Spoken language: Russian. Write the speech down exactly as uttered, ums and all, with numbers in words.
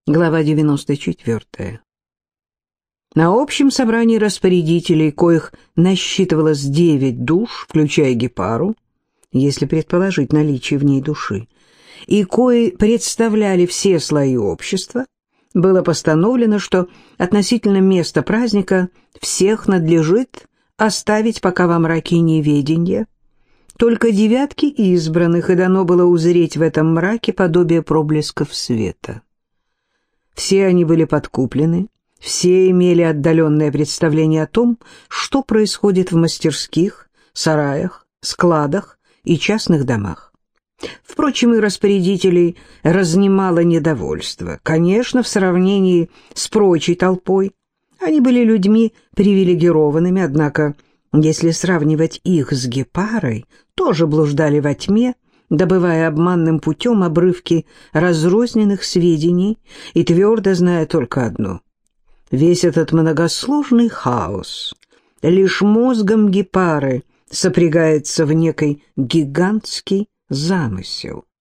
Глава девяносто четвёртая. На общем собрании распорядителей, коих насчитывалось девять душ, включая Гепару, если предположить наличие в ней души, и кои представляли все слои общества, было постановлено, что относительно места праздника всех надлежит оставить пока во мраке неведения, только девятки избранных, и дано было узреть в этом мраке подобие проблесков света. Все они были подкуплены, все имели отдаленное представление о том, что происходит в мастерских, сараях, складах и частных домах. Впрочем, и распорядителей разнимало недовольство. Конечно, в сравнении с прочей толпой они были людьми привилегированными, однако, если сравнивать их с Гепарой, тоже блуждали во тьме, добывая обманным путем обрывки разрозненных сведений и твердо зная только одно: весь этот многосложный хаос лишь мозгом Гепары сопрягается в некий гигантский замысел.